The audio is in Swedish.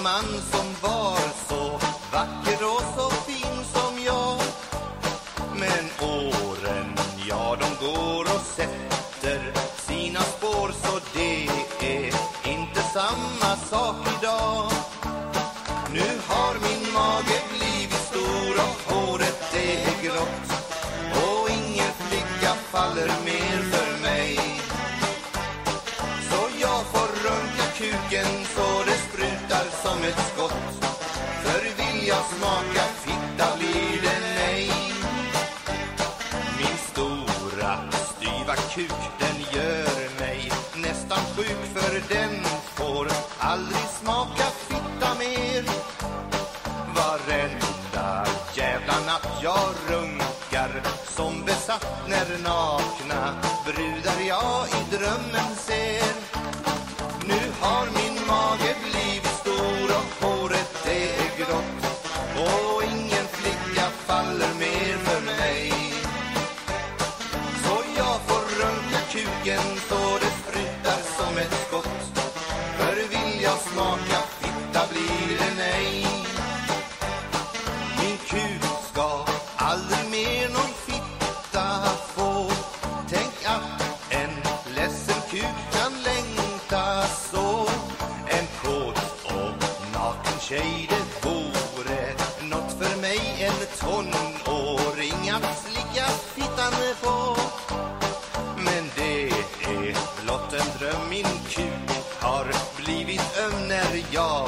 en man som var så vacker och så fin som jag. Men åren, ja, de går och sätter sina spår, så det är inte samma sak idag. Nu har min mage blivit stor och håret det är grått, och ingen flicka faller mer för mig. Så jag får runka kuken så det sprutar som ett skott, för vill jag smaka fitta blir det nej. Min stora styva kuk, den gör mig nästan sjuk, för den får aldrig smaka fitta mer. Varenda jävla natt jag runkar som besatt när nakna brudar jag i drömmen ser. Nu har min mage blivit stor och håret det är grått, och ingen flicka faller mer för mig. Så jag får runka kuken så det sprutar som ett skott, för vill jag smaka fitta blir det nej. Min kuk ska aldrig mer någon fitta få. Tänk att en ledsen kuk kan längta så. En kåt och naken tjej, det vore något för mig, en tonåring att slicka fittan på. Men det är blott en dröm, min kuk har blivit öm när jag